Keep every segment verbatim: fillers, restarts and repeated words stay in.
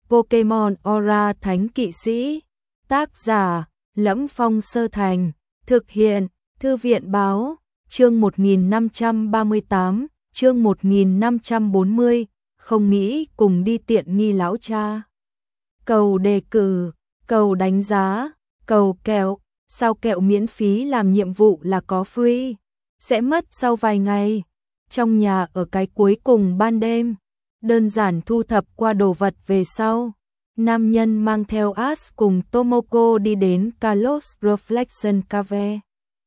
Pokemon Aura Thánh Kỵ Sĩ. Tác giả: Lẫm Phong Sơ Thành. Thực hiện: Thư viện báo. Chương một nghìn năm trăm ba mươi tám, chương một nghìn năm trăm bốn mươi, không nghĩ cùng đi tiện nghi lão cha. Cầu đề cử, cầu đánh giá, cầu kẹo, sao kẹo miễn phí làm nhiệm vụ là có free, sẽ mất sau vài ngày. Trong nhà ở cái cuối cùng ban đêm, đơn giản thu thập qua đồ vật về sau, nam nhân mang theo Ash cùng Tomoko đi đến Kalos Reflection Cave.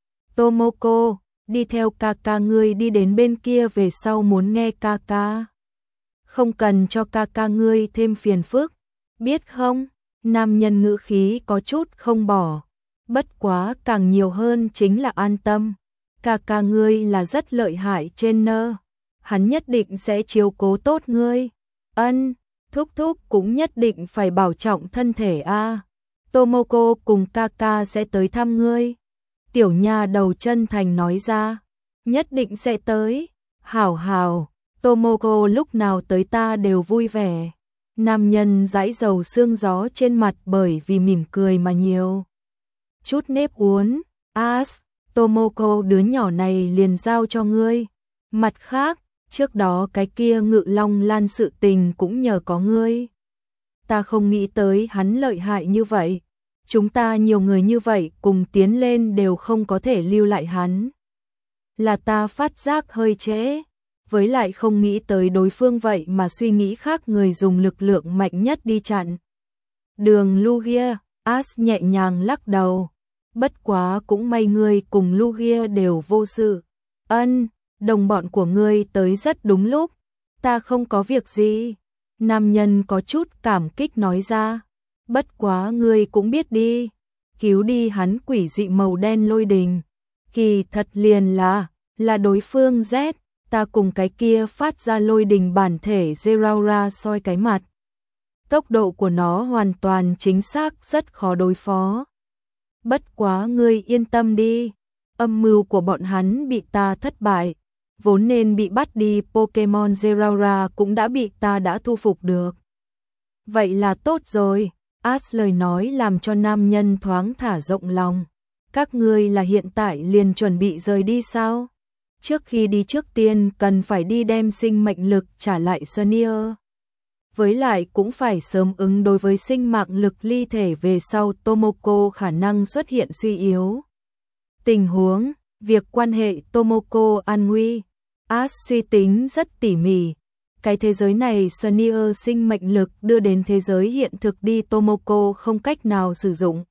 Tomoko, đi theo ca ca ngươi đi đến bên kia về sau muốn nghe ca ca. Không cần cho ca ca ngươi thêm phiền phức, biết không? Nam nhân ngữ khí có chút không bỏ. Bất quá càng nhiều hơn chính là an tâm. Ca ca ngươi là rất lợi hại trên nơ. Hắn nhất định sẽ chiếu cố tốt ngươi. Ân, thúc thúc cũng nhất định phải bảo trọng thân thể a. Tomoko cùng ca ca sẽ tới thăm ngươi. Tiểu nha đầu chân thành nói ra. Nhất định sẽ tới. Hảo hảo, Tomoko lúc nào tới ta đều vui vẻ. Nam nhân dãi dầu sương gió trên mặt bởi vì mỉm cười mà nhiều chút nếp uốn. Ash, Tomoko đứa nhỏ này liền giao cho ngươi. Mặt khác, trước đó cái kia Ngự Long Lan sự tình cũng nhờ có ngươi. Ta không nghĩ tới hắn lợi hại như vậy. Chúng ta nhiều người như vậy cùng tiến lên đều không có thể lưu lại hắn. Là ta phát giác hơi trễ, với lại không nghĩ tới đối phương vậy mà suy nghĩ khác người dùng lực lượng mạnh nhất đi chặn. Đường Lugia, Ash nhẹ nhàng lắc đầu. Bất quá cũng may ngươi cùng Lugia đều vô sự. Ân, đồng bọn của ngươi tới rất đúng lúc. Ta không có việc gì. Nam nhân có chút cảm kích nói ra. Bất quá ngươi cũng biết đi. Cứu đi hắn quỷ dị màu đen lôi đình. Kỳ thật liền là, là đối phương Z. Ta cùng cái kia phát ra lôi đình bản thể Zeraora soi cái mặt. Tốc độ của nó hoàn toàn chính xác rất khó đối phó. Bất quá ngươi yên tâm đi, âm mưu của bọn hắn bị ta thất bại, vốn nên bị bắt đi Pokemon Zeraora cũng đã bị ta đã thu phục được. Vậy là tốt rồi, Ash lời nói làm cho nam nhân thoáng thả rộng lòng. Các ngươi là hiện tại liền chuẩn bị rời đi sao? Trước khi đi trước tiên cần phải đi đem sinh mệnh lực trả lại Senior. Với lại cũng phải sớm ứng đối với sinh mạng lực ly thể về sau Tomoko khả năng xuất hiện suy yếu. Tình huống, việc quan hệ Tomoko an nguy, Ash suy tính rất tỉ mỉ. Cái thế giới này Senior sinh mệnh lực đưa đến thế giới hiện thực đi Tomoko không cách nào sử dụng.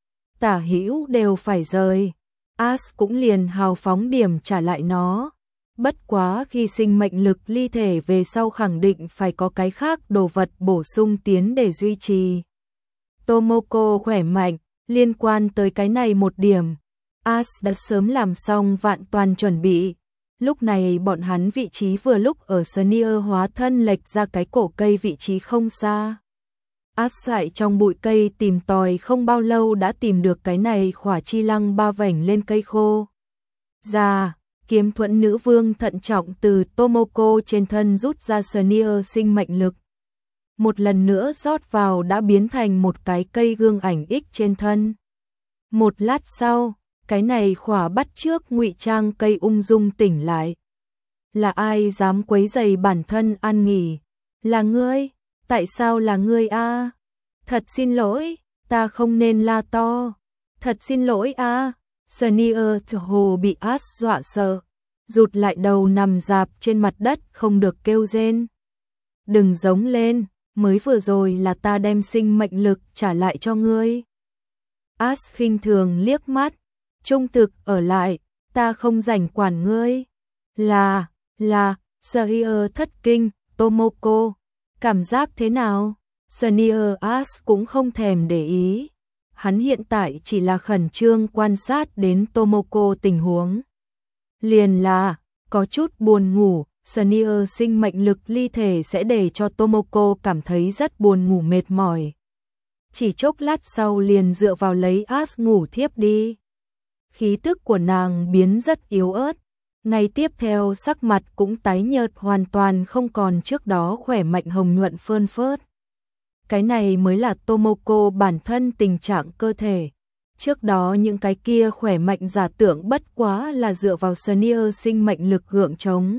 Tả hữu đều phải rời. Ash cũng liền hào phóng điểm trả lại nó. Bất quá khi sinh mệnh lực ly thể về sau khẳng định phải có cái khác đồ vật bổ sung tiến để duy trì. Tomoko khỏe mạnh, liên quan tới cái này một điểm. Ash đã sớm làm xong vạn toàn chuẩn bị. Lúc này bọn hắn vị trí vừa lúc ở Senior hóa thân lệch ra cái cổ cây vị trí không xa. Ash dại trong bụi cây tìm tòi không bao lâu đã tìm được cái này khỏa chi lăng ba vảnh lên cây khô. Ra, kiếm thuẫn nữ vương thận trọng từ Tomoko trên thân rút ra Senior sinh mệnh lực. Một lần nữa rót vào đã biến thành một cái cây gương ảnh ích trên thân. Một lát sau, cái này khỏa bắt trước ngụy trang cây ung dung tỉnh lại. Là ai dám quấy rầy bản thân an nghỉ? Là ngươi? Tại sao là ngươi a? Thật xin lỗi, ta không nên la to. Thật xin lỗi a. Senior tựa hồ bị Ash dọa sợ, rụt lại đầu nằm dạp trên mặt đất không được kêu rên. Đừng giống lên, mới vừa rồi là ta đem sinh mệnh lực trả lại cho ngươi. Ash khinh thường liếc mắt, trung thực ở lại, ta không rảnh quản ngươi. Là, là, Senior thất kinh, Tomoko, cảm giác thế nào? Senior Ash cũng không thèm để ý. Hắn hiện tại chỉ là khẩn trương quan sát đến Tomoko tình huống. Liền là, có chút buồn ngủ, Senior sinh mệnh lực ly thể sẽ để cho Tomoko cảm thấy rất buồn ngủ mệt mỏi. Chỉ chốc lát sau liền dựa vào lấy Ash ngủ thiếp đi. Khí tức của nàng biến rất yếu ớt, ngay tiếp theo sắc mặt cũng tái nhợt hoàn toàn không còn trước đó khỏe mạnh hồng nhuận phơn phớt. cái này mới là Tomoko bản thân tình trạng cơ thể. Trước đó những cái kia khỏe mạnh giả tưởng bất quá là dựa vào Sneer sinh mệnh lực gượng chống.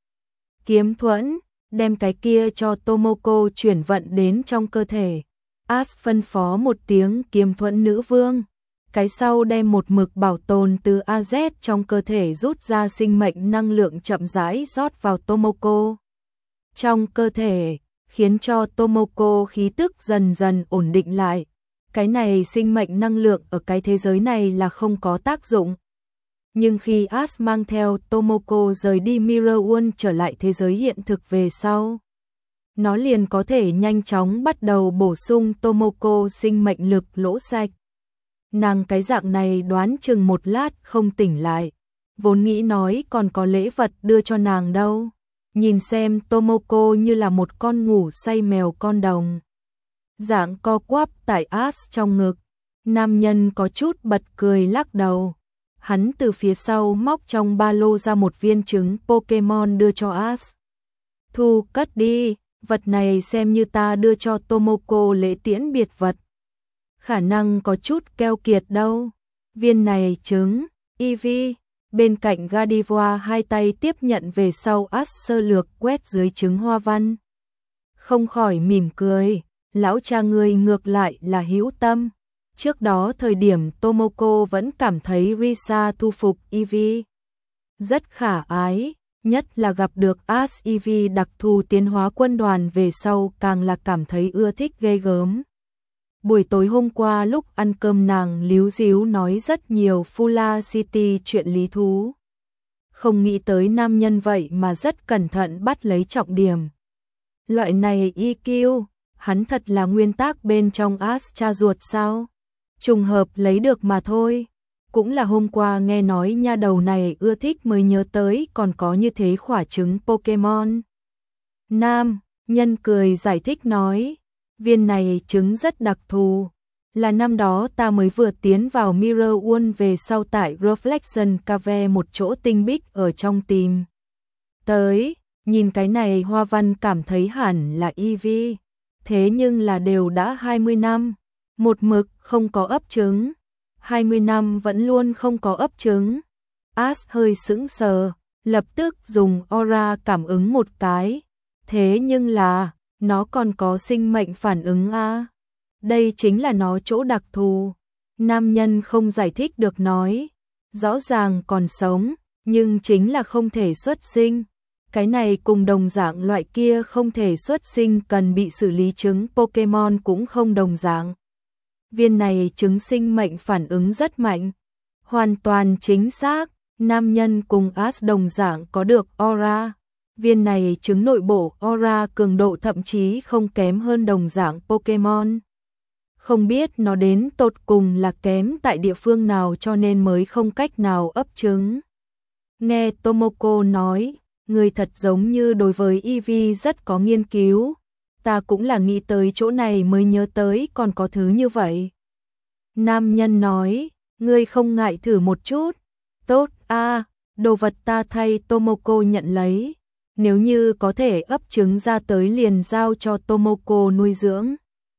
Kiếm thuẫn, đem cái kia cho Tomoko chuyển vận đến trong cơ thể. Ash phân phó một tiếng kiếm thuẫn nữ vương. Cái sau đem một mực bảo tồn từ a zét trong cơ thể rút ra sinh mệnh năng lượng chậm rãi rót vào Tomoko. Trong cơ thể, khiến cho Tomoko khí tức dần dần ổn định lại. Cái này sinh mệnh năng lượng ở cái thế giới này là không có tác dụng. Nhưng khi Ash mang theo Tomoko rời đi Mirror World trở lại thế giới hiện thực về sau, nó liền có thể nhanh chóng bắt đầu bổ sung Tomoko sinh mệnh lực lỗ sạch. Nàng cái dạng này đoán chừng một lát không tỉnh lại, vốn nghĩ nói còn có lễ vật đưa cho nàng đâu. Nhìn xem Tomoko như là một con ngủ say mèo con đồng. Dạng co quắp tại Ash trong ngực, nam nhân có chút bật cười lắc đầu. Hắn từ phía sau móc trong ba lô ra một viên trứng Pokemon đưa cho Ash. Thu cất đi, vật này xem như ta đưa cho Tomoko lễ tiễn biệt vật. Khả năng có chút keo kiệt đâu. Viên này trứng, Eevee, bên cạnh Gardevoir hai tay tiếp nhận về sau Ash sơ lược quét dưới trứng hoa văn. Không khỏi mỉm cười, lão cha ngươi ngược lại là hữu tâm. Trước đó thời điểm Tomoko vẫn cảm thấy Risa thu phục Eevee rất khả ái, nhất là gặp được Ash Eevee đặc thù tiến hóa quân đoàn về sau càng là cảm thấy ưa thích ghê gớm. Buổi tối hôm qua lúc ăn cơm nàng líu díu nói rất nhiều Fula City chuyện lý thú. Không nghĩ tới nam nhân vậy mà rất cẩn thận bắt lấy trọng điểm. Loại này i kiu, hắn thật là nguyên tắc bên trong Ash cha ruột sao? Trùng hợp lấy được mà thôi. Cũng là hôm qua nghe nói nha đầu này ưa thích mới nhớ tới còn có như thế quả trứng Pokemon. Nam, nhân cười giải thích nói, viên này trứng rất đặc thù, là năm đó ta mới vừa tiến vào Mirror World về sau tại Reflection Cave một chỗ tinh bích ở trong tìm. Tới, nhìn cái này hoa văn cảm thấy hẳn là Eevee, thế nhưng là đều đã hai mươi năm, một mực không có ấp trứng. hai mươi năm vẫn luôn không có ấp trứng. Ash hơi sững sờ, lập tức dùng aura cảm ứng một cái. Thế nhưng là, nó còn có sinh mệnh phản ứng a. Đây chính là nó chỗ đặc thù. Nam nhân không giải thích được nói. Rõ ràng còn sống, nhưng chính là không thể xuất sinh. Cái này cùng đồng dạng loại kia không thể xuất sinh cần bị xử lý trứng Pokemon cũng không đồng dạng. Viên này trứng sinh mệnh phản ứng rất mạnh. Hoàn toàn chính xác, nam nhân cùng Ash đồng dạng có được aura. Viên này trứng nội bộ aura cường độ thậm chí không kém hơn đồng dạng Pokemon. Không biết nó đến tột cùng là kém tại địa phương nào cho nên mới không cách nào ấp trứng. Nghe Tomoko nói, người thật giống như đối với Eevee rất có nghiên cứu. Ta cũng là nghĩ tới chỗ này mới nhớ tới còn có thứ như vậy. Nam nhân nói, ngươi không ngại thử một chút. Tốt a, đồ vật ta thay Tomoko nhận lấy. Nếu như có thể ấp trứng ra tới liền giao cho Tomoko nuôi dưỡng.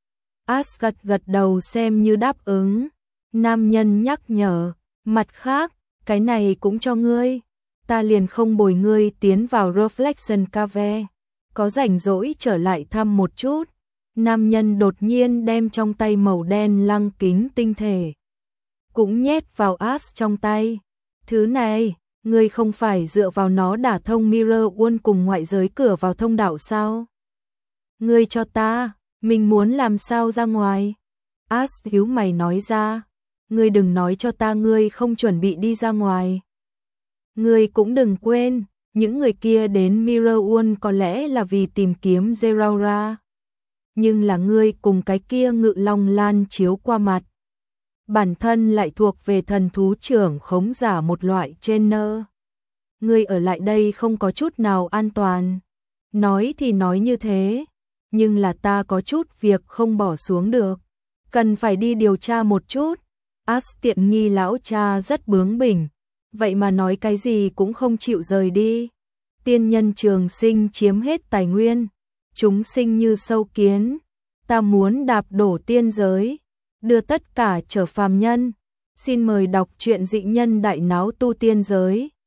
Ash gật gật đầu xem như đáp ứng. Nam nhân nhắc nhở, mặt khác, cái này cũng cho ngươi. Ta liền không bồi ngươi tiến vào Reflection Cave. Có rảnh rỗi trở lại thăm một chút. Nam nhân đột nhiên đem trong tay màu đen lăng kính tinh thể cũng nhét vào Ash trong tay. Thứ này, ngươi không phải dựa vào nó đả thông Mirror World cùng ngoại giới cửa vào thông đạo sao? Ngươi cho ta, mình muốn làm sao ra ngoài? Ash hiếu mày nói ra, ngươi đừng nói cho ta ngươi không chuẩn bị đi ra ngoài. Ngươi cũng đừng quên, những người kia đến Mirror World có lẽ là vì tìm kiếm Zeraora. Nhưng là ngươi cùng cái kia ngự long lan chiếu qua mặt. Bản thân lại thuộc về thần thú trưởng khống giả một loại trainer. Ngươi ở lại đây không có chút nào an toàn. Nói thì nói như thế, nhưng là ta có chút việc không bỏ xuống được. Cần phải đi điều tra một chút. Ash tiện nghi lão cha rất bướng bỉnh. Vậy mà nói cái gì cũng không chịu rời đi. Tiên nhân trường sinh chiếm hết tài nguyên. Chúng sinh như sâu kiến. ta muốn đạp đổ tiên giới, đưa tất cả trở phàm nhân. Xin mời đọc truyện Dị Nhân Đại Náo Tu Tiên Giới.